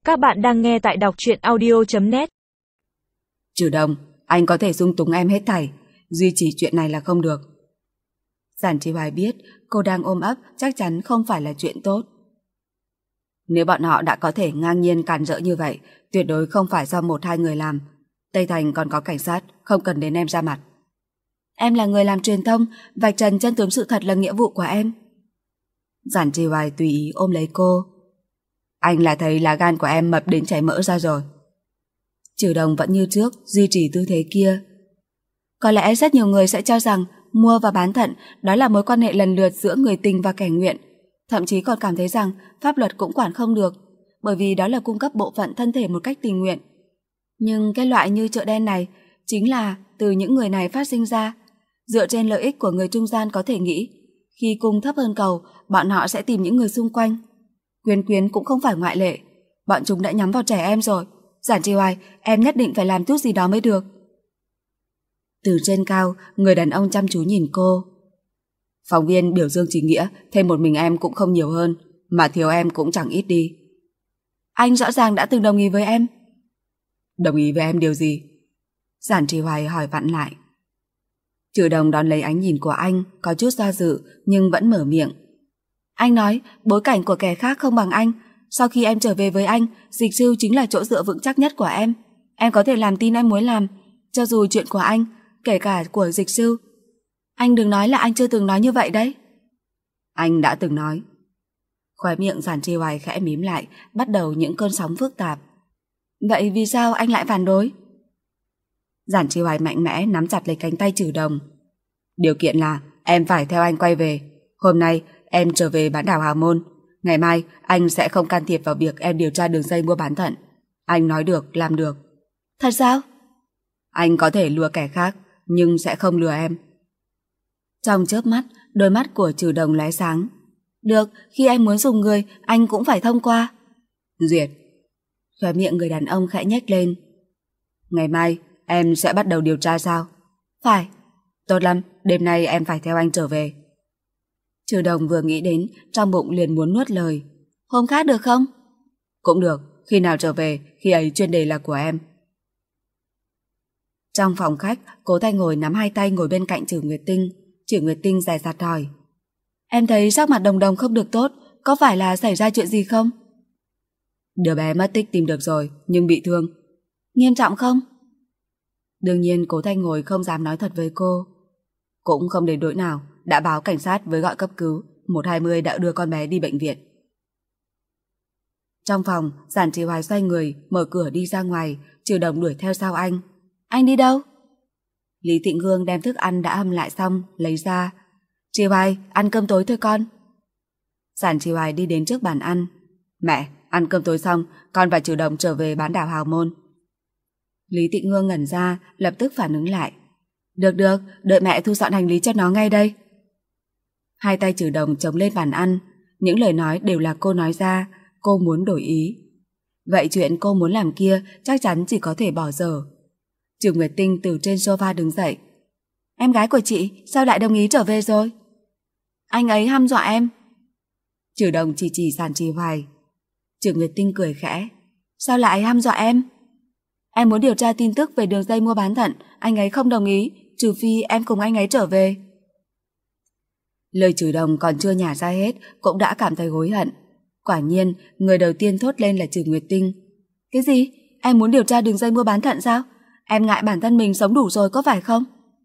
Các bạn đang nghe tại đọc truyện audio.net. Trừ Đồng, anh có thể dung túng em hết thảy, duy trì chuyện này là không được. Giản Chi Hoài biết cô đang ôm ấp chắc chắn không phải là chuyện tốt. Nếu bọn họ đã có thể ngang nhiên cản rỡ như vậy, tuyệt đối không phải do một hai người làm. Tây Thành còn có cảnh sát, không cần đến em ra mặt. Em là người làm truyền thông, vạch trần chân tướng sự thật là nghĩa vụ của em. Giản Chi Hoài tùy ý ôm lấy cô. Anh là thấy lá gan của em mập đến chảy mỡ ra rồi. Trừ Đồng vẫn như trước, duy trì tư thế kia. Có lẽ rất nhiều người sẽ cho rằng mua và bán thận đó là mối quan hệ lần lượt giữa người tình và kẻ nguyện. Thậm chí còn cảm thấy rằng pháp luật cũng quản không được, bởi vì đó là cung cấp bộ phận thân thể một cách tình nguyện. Nhưng cái loại như chợ đen này chính là từ những người này phát sinh ra. Dựa trên lợi ích của người trung gian có thể nghĩ, khi cung thấp hơn cầu, bọn họ sẽ tìm những người xung quanh. Quyến cũng không phải ngoại lệ. Bọn chúng đã nhắm vào trẻ em rồi. Giản Chi Hoài, em nhất định phải làm chút gì đó mới được. Từ trên cao, người đàn ông chăm chú nhìn cô. Phóng viên biểu dương chính nghĩa, thêm một mình em cũng không nhiều hơn, mà thiếu em cũng chẳng ít đi. Anh rõ ràng đã từng đồng ý với em. Đồng ý với em điều gì? Giản Chi Hoài hỏi vặn lại. Trừ Đồng đón lấy ánh nhìn của anh, có chút do dự nhưng vẫn mở miệng. Anh nói bối cảnh của kẻ khác không bằng anh. Sau khi em trở về với anh, Dịch Sư chính là chỗ dựa vững chắc nhất của em. Em có thể làm tin em muốn làm, cho dù chuyện của anh, kể cả của Dịch Sư. Anh đừng nói là anh chưa từng nói như vậy đấy. Anh đã từng nói. Khóe miệng Giản Chi Hoài khẽ mím lại, bắt đầu những cơn sóng phức tạp. Vậy vì sao anh lại phản đối? Giản Chi Hoài mạnh mẽ nắm chặt lấy cánh tay Trừ Đồng. Điều kiện là em phải theo anh quay về. Hôm nay em trở về bán đảo Hào Môn. Ngày mai anh sẽ không can thiệp vào việc em điều tra đường dây mua bán thận. Anh nói được, làm được. Thật sao? Anh có thể lừa kẻ khác, nhưng sẽ không lừa em. Trong chớp mắt, đôi mắt của Trừ Đồng lóe sáng. Được, khi anh muốn dùng người, anh cũng phải thông qua. Duyệt. Khóe miệng người đàn ông khẽ nhếch lên. Ngày mai em sẽ bắt đầu điều tra sao? Phải. Tốt lắm, đêm nay em phải theo anh trở về. Trừ Đồng vừa nghĩ đến, trong bụng liền muốn nuốt lời. Hôm khác được không? Cũng được, khi nào trở về, khi ấy chuyên đề là của em. Trong phòng khách, Cố Thanh ngồi nắm hai tay ngồi bên cạnh Trử Nguyệt Tinh. Trử Nguyệt Tinh dè dặt hỏi. Em thấy sắc mặt Đồng Đồng không được tốt, có phải là xảy ra chuyện gì không? Đứa bé mất tích tìm được rồi, nhưng bị thương. Nghiêm trọng không? Đương nhiên Cố Thanh ngồi không dám nói thật với cô. Cũng không đến nỗi nào, đã báo cảnh sát với gọi cấp cứu, 120 đã đưa con bé đi bệnh viện. Trong phòng, Giản Chi Hoài xoay người, mở cửa đi ra ngoài, Trừ Đồng đuổi theo sau anh. Anh đi đâu? Lý Tịnh Hương đem thức ăn đã hâm lại xong, lấy ra. Chi Hoài, ăn cơm tối thôi con. Giản Chi Hoài đi đến trước bàn ăn. Mẹ, ăn cơm tối xong, con và Trừ Đồng trở về bán đảo Hào Môn. Lý Tịnh Hương ngẩn ra, lập tức phản ứng lại. Được, đợi mẹ thu dọn hành lý cho nó ngay đây. Hai tay Trừ Đồng chống lên bàn ăn, những lời nói đều là cô nói ra, cô muốn đổi ý. Vậy chuyện cô muốn làm kia chắc chắn chỉ có thể bỏ dở. Trử Nguyệt Tinh từ trên sofa đứng dậy. Em gái của chị sao lại đồng ý trở về rồi? Anh ấy hăm dọa em. Trừ Đồng chỉ Giản Chi Hoài. Trử Nguyệt Tinh cười khẽ. Sao lại hăm dọa em? Em muốn điều tra tin tức về đường dây mua bán thận, anh ấy không đồng ý, trừ phi em cùng anh ấy trở về. Lời Trừ Đồng còn chưa nhả ra hết cũng đã cảm thấy hối hận. Quả nhiên, người đầu tiên thốt lên là Trử Nguyệt Tinh. Cái gì? Em muốn điều tra đường dây mua bán thận sao? Em ngại bản thân mình sống đủ rồi có phải không?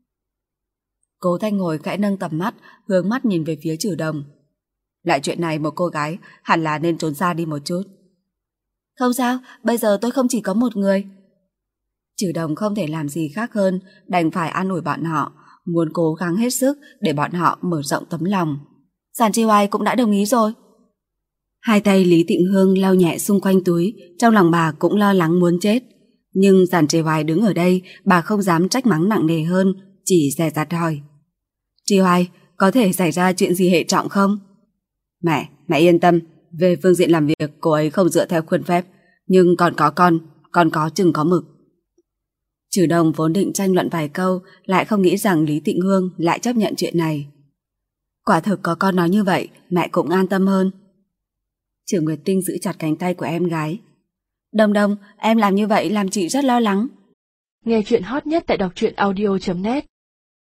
Cố Thanh ngồi khẽ nâng tầm mắt, hướng mắt nhìn về phía Trừ Đồng. Lại chuyện này một cô gái hẳn là nên trốn xa đi một chút. Không sao, bây giờ tôi không chỉ có một người. Trừ Đồng không thể làm gì khác hơn, đành phải an ủi bọn họ, muốn cố gắng hết sức để bọn họ mở rộng tấm lòng. Giản Chi Hoài cũng đã đồng ý rồi. Hai tay Lý Tịnh Hương lau nhẹ xung quanh túi, trong lòng bà cũng lo lắng muốn chết. Nhưng Giản Chi Hoài đứng ở đây, bà không dám trách mắng nặng nề hơn, chỉ dè dặt hỏi. Chi Hoài, có thể xảy ra chuyện gì hệ trọng không? Mẹ yên tâm, về phương diện làm việc cô ấy không dựa theo khuôn phép, nhưng còn có con có chừng có mực. Trừ Đồng vốn định tranh luận vài câu, lại không nghĩ rằng Lý Tịnh Hương lại chấp nhận chuyện này. Quả thực có con nói như vậy, mẹ cũng an tâm hơn. Trử Nguyệt Tinh giữ chặt cánh tay của em gái. Đồng Đồng, em làm như vậy làm chị rất lo lắng. Nghe chuyện hot nhất tại đọc truyện audio.net